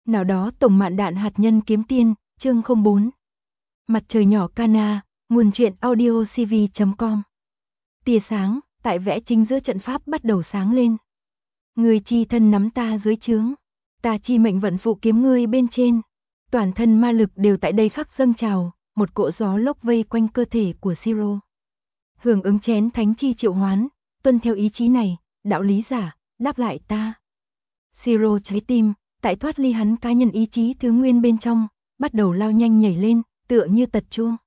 Nào đó tổng mạn đạn hạt nhân kiếm tiên, chương 04. Mặt trời nhỏ Kana, nguồn truyện audio cv.com. Tia sáng, tại vẽ chính giữa trận pháp bắt đầu sáng lên. Người chi thân nắm ta dưới trướng, ta chi mệnh vận phụ kiếm ngươi bên trên. Toàn thân ma lực đều tại đây khắc dâng trào, một cỗ gió lốc vây quanh cơ thể của Siro. Hưởng ứng chén thánh chi triệu hoán, tuân theo ý chí này, đạo lý giả, đáp lại ta. Siro trái tim, tại thoát ly hắn cá nhân ý chí thứ nguyên bên trong, bắt đầu lao nhanh nhảy lên, tựa như tật chuông.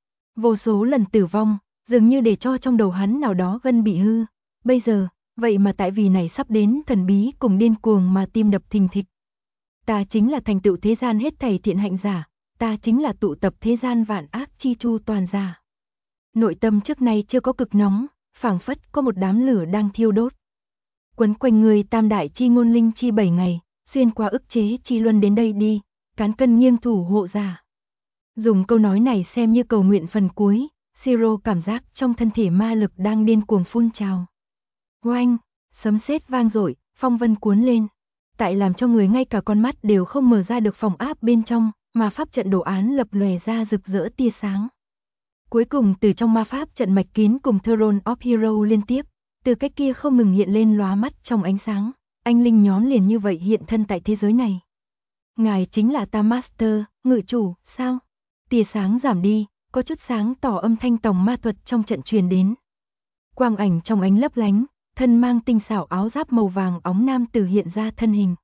Vô số lần tử vong, dường như để cho trong đầu hắn nào đó gân bị hư. Bây giờ, vậy mà tại vì này sắp đến thần bí cùng điên cuồng mà tim đập thình thịch. Ta chính là thành tựu thế gian hết thảy thiện hạnh giả, ta chính là tụ tập thế gian vạn ác chi chu toàn giả. Nội tâm trước nay chưa có cực nóng, phảng phất có một đám lửa đang thiêu đốt. Quấn quanh người tam đại chi ngôn linh chi 7 ngày, xuyên qua ức chế chi luân đến đây đi, cán cân nghiêng thủ hộ giả. Dùng câu nói này xem như cầu nguyện phần cuối, Siro cảm giác trong thân thể ma lực đang điên cuồng phun trào. Oanh, sấm sét vang dội, phong vân cuốn lên. Tại làm cho người ngay cả con mắt đều không mở ra được phòng áp bên trong, mà pháp trận đồ án lập lòe ra rực rỡ tia sáng. Cuối cùng từ trong ma pháp trận mạch kín cùng Throne of Hero liên tiếp, từ cái kia không ngừng hiện lên lóa mắt trong ánh sáng, anh linh nhóm liền như vậy hiện thân tại thế giới này. Ngài chính là ta Master, ngự chủ, sao? Tia sáng giảm đi, có chút sáng tỏ âm thanh tòng ma thuật trong trận truyền đến. Quang ảnh trong ánh lấp lánh, thân mang tinh xảo áo giáp màu vàng óng nam tử hiện ra thân hình.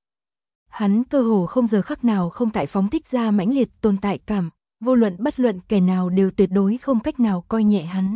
Hắn cơ hồ không giờ khắc nào không tại phóng thích ra mãnh liệt tồn tại cảm, vô luận bất luận kẻ nào đều tuyệt đối không cách nào coi nhẹ hắn.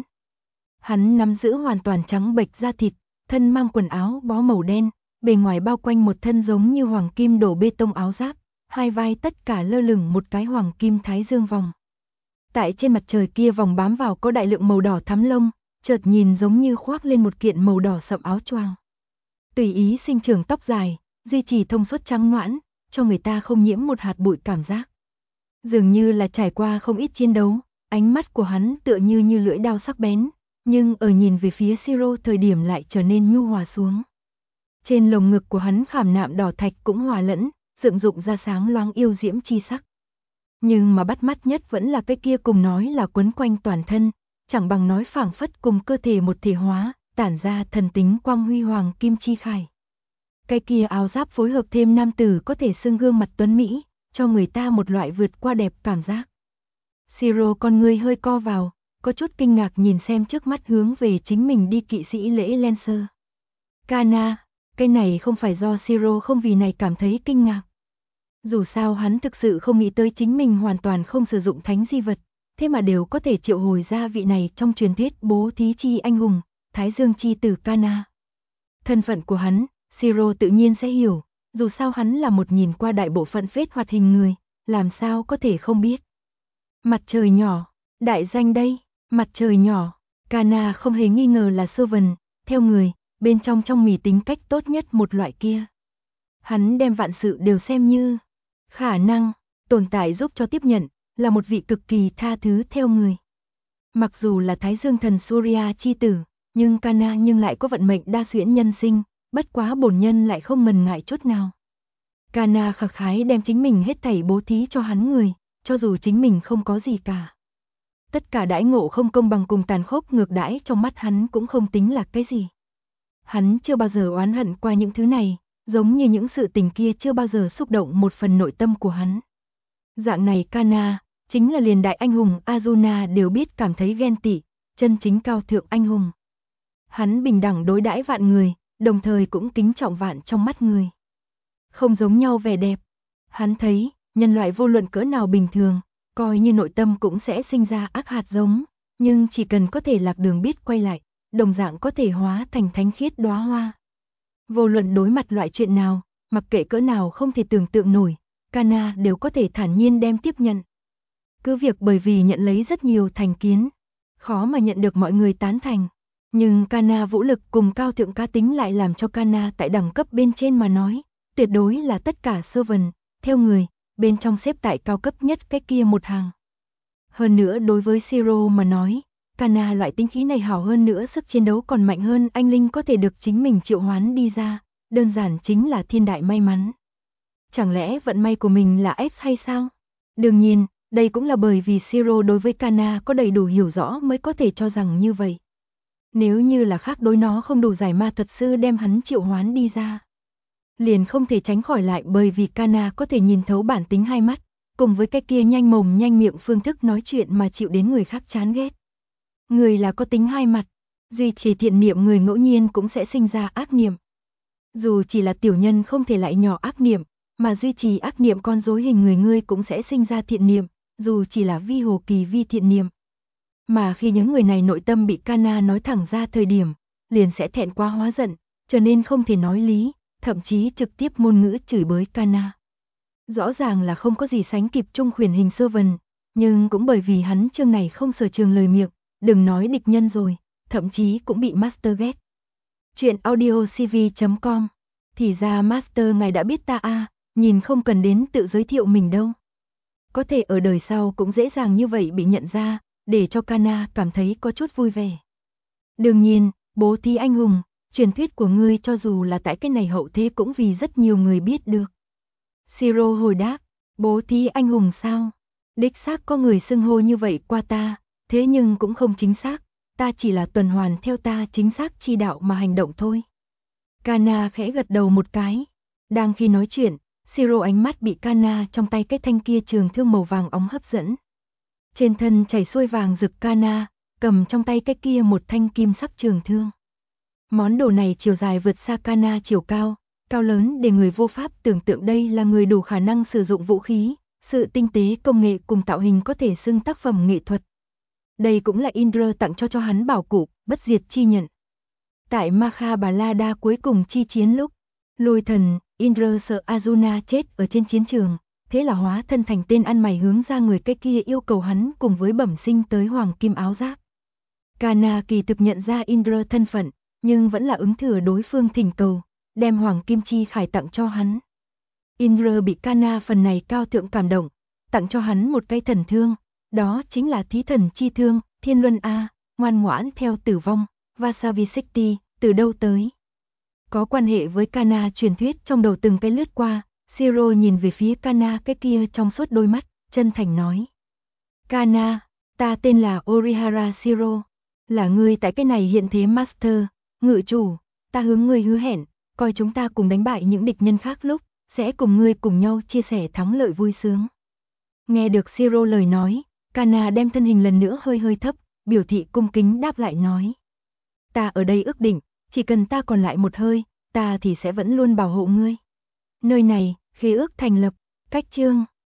Hắn nắm giữ hoàn toàn trắng bệch da thịt, thân mang quần áo bó màu đen, bề ngoài bao quanh một thân giống như hoàng kim đổ bê tông áo giáp, hai vai tất cả lơ lửng một cái hoàng kim thái dương vòng. Tại trên mặt trời kia vòng bám vào có đại lượng màu đỏ thắm lông, chợt nhìn giống như khoác lên một kiện màu đỏ sậm áo choàng. Tùy ý sinh trưởng tóc dài, duy trì thông suốt trắng nõn, cho người ta không nhiễm một hạt bụi cảm giác. Dường như là trải qua không ít chiến đấu, ánh mắt của hắn tựa như lưỡi dao sắc bén, nhưng ở nhìn về phía Siro thời điểm lại trở nên nhu hòa xuống. Trên lồng ngực của hắn khảm nạm đỏ thạch cũng hòa lẫn, dựng dụng ra sáng loáng yêu diễm chi sắc. Nhưng mà bắt mắt nhất vẫn là cái kia cùng nói là quấn quanh toàn thân, chẳng bằng nói phảng phất cùng cơ thể một thể hóa, tản ra thần tính quang huy hoàng kim chi khải. Cái kia áo giáp phối hợp thêm nam tử có thể xưng gương mặt tuấn mỹ, cho người ta một loại vượt qua đẹp cảm giác. Siro con người hơi co vào, có chút kinh ngạc nhìn xem trước mắt hướng về chính mình đi kỵ sĩ lễ Lancer. Kana, cái này không phải do Siro không vì này cảm thấy kinh ngạc. Dù sao hắn thực sự không nghĩ tới chính mình hoàn toàn không sử dụng thánh di vật, thế mà đều có thể triệu hồi ra vị này trong truyền thuyết bố thí chi anh hùng, Thái Dương chi tử Kana. Thân phận của hắn, Siro tự nhiên sẽ hiểu, dù sao hắn là một nhìn qua đại bộ phận phết hoạt hình người, làm sao có thể không biết. Mặt trời nhỏ, đại danh đây, mặt trời nhỏ, Kana không hề nghi ngờ là Servant, theo người, bên trong mì tính cách tốt nhất một loại kia. Hắn đem vạn sự đều xem như khả năng, tồn tại giúp cho tiếp nhận, là một vị cực kỳ tha thứ theo người. Mặc dù là Thái Dương thần Surya chi tử, nhưng Kana nhưng lại có vận mệnh đa xuyễn nhân sinh, bất quá bổn nhân lại không mần ngại chút nào. Kana khẳng khái đem chính mình hết thảy bố thí cho hắn người, cho dù chính mình không có gì cả. Tất cả đãi ngộ không công bằng cùng tàn khốc ngược đãi trong mắt hắn cũng không tính là cái gì. Hắn chưa bao giờ oán hận qua những thứ này, giống như những sự tình kia chưa bao giờ xúc động một phần nội tâm của hắn. Dạng này Kana, chính là liền đại anh hùng Arjuna đều biết cảm thấy ghen tị, chân chính cao thượng anh hùng. Hắn bình đẳng đối đãi vạn người, đồng thời cũng kính trọng vạn trong mắt người. Không giống nhau vẻ đẹp. Hắn thấy, nhân loại vô luận cỡ nào bình thường, coi như nội tâm cũng sẽ sinh ra ác hạt giống, nhưng chỉ cần có thể lạc đường biết quay lại, đồng dạng có thể hóa thành thánh khiết đóa hoa. Vô luận đối mặt loại chuyện nào, mặc kệ cỡ nào không thể tưởng tượng nổi, Kana đều có thể thản nhiên đem tiếp nhận. Cứ việc bởi vì nhận lấy rất nhiều thành kiến, khó mà nhận được mọi người tán thành. Nhưng Kana vũ lực cùng cao thượng cá tính lại làm cho Kana tại đẳng cấp bên trên mà nói, tuyệt đối là tất cả Servant, theo người, bên trong xếp tại cao cấp nhất cái kia một hàng. Hơn nữa đối với Siro mà nói, Kana loại tinh khí này hảo hơn nữa sức chiến đấu còn mạnh hơn anh linh có thể được chính mình triệu hoán đi ra, đơn giản chính là thiên đại may mắn. Chẳng lẽ vận may của mình là X hay sao? Đương nhiên, đây cũng là bởi vì Shiro đối với Kana có đầy đủ hiểu rõ mới có thể cho rằng như vậy. Nếu như là khác đối nó không đủ giải ma thuật sư đem hắn triệu hoán đi ra. Liền không thể tránh khỏi lại bởi vì Kana có thể nhìn thấu bản tính hai mắt, cùng với cái kia nhanh mồm nhanh miệng phương thức nói chuyện mà chịu đến người khác chán ghét. Người là có tính hai mặt, duy trì thiện niệm người ngẫu nhiên cũng sẽ sinh ra ác niệm. Dù chỉ là tiểu nhân không thể lại nhỏ ác niệm, mà duy trì ác niệm con rối hình người ngươi cũng sẽ sinh ra thiện niệm, dù chỉ là vi hồ kỳ vi thiện niệm. Mà khi những người này nội tâm bị Kana nói thẳng ra thời điểm, liền sẽ thẹn quá hóa giận, cho nên không thể nói lý, thậm chí trực tiếp ngôn ngữ chửi bới Kana. Rõ ràng là không có gì sánh kịp Trung khuyển hình sơ vần, nhưng cũng bởi vì hắn chương này không sở trường lời miệng, đừng nói địch nhân rồi, thậm chí cũng bị Master ghét. Chuyện audiocv.com. Thì ra Master ngài đã biết ta à, nhìn không cần đến tự giới thiệu mình đâu. Có thể ở đời sau cũng dễ dàng như vậy bị nhận ra, để cho Kana cảm thấy có chút vui vẻ. Đương nhiên, bố thí anh hùng, truyền thuyết của ngươi cho dù là tại cái này hậu thế cũng vì rất nhiều người biết được. Shiro hồi đáp, bố thí anh hùng sao? Đích xác có người xưng hô như vậy qua ta, thế nhưng cũng không chính xác, ta chỉ là tuần hoàn theo ta chính xác chi đạo mà hành động thôi. Kana khẽ gật đầu một cái. Đang khi nói chuyện, Shiro ánh mắt bị Kana trong tay cái thanh kia trường thương màu vàng óng hấp dẫn. Trên thân chảy xuôi vàng rực Kana, cầm trong tay cái kia một thanh kim sắc trường thương. Món đồ này chiều dài vượt xa Kana chiều cao, cao lớn để người vô pháp tưởng tượng đây là người đủ khả năng sử dụng vũ khí, sự tinh tế công nghệ cùng tạo hình có thể xưng tác phẩm nghệ thuật. Đây cũng là Indra tặng cho hắn bảo cụ, bất diệt chi nhận. Tại Mahabharata cuối cùng chi chiến lúc, Lôi thần, Indra sợ Arjuna chết ở trên chiến trường, thế là hóa thân thành tên ăn mày hướng ra người cái kia yêu cầu hắn cùng với bẩm sinh tới hoàng kim áo giáp. Kana kỳ thực nhận ra Indra thân phận, nhưng vẫn là ứng thừa đối phương thỉnh cầu, đem hoàng kim chi khải tặng cho hắn. Indra bị Kana phần này cao thượng cảm động, tặng cho hắn một cây thần thương, đó chính là thí thần chi thương, Thiên Luân A, ngoan ngoãn theo tử vong, Vasavisakti, từ đâu tới? Có quan hệ với Kana truyền thuyết trong đầu từng cái lướt qua, Shiro nhìn về phía Kana cái kia trong suốt đôi mắt, chân thành nói. Kana, ta tên là Orihara Shiro, là ngươi tại cái này hiện thế Master, ngự chủ, ta hướng ngươi hứa hẹn, coi chúng ta cùng đánh bại những địch nhân khác lúc, sẽ cùng ngươi cùng nhau chia sẻ thắng lợi vui sướng. Nghe được Shiro lời nói, Kana đem thân hình lần nữa hơi hơi thấp, biểu thị cung kính đáp lại nói. Ta ở đây ước định, chỉ cần ta còn lại một hơi, ta thì sẽ vẫn luôn bảo hộ ngươi. Nơi này, khế ước thành lập, cách chương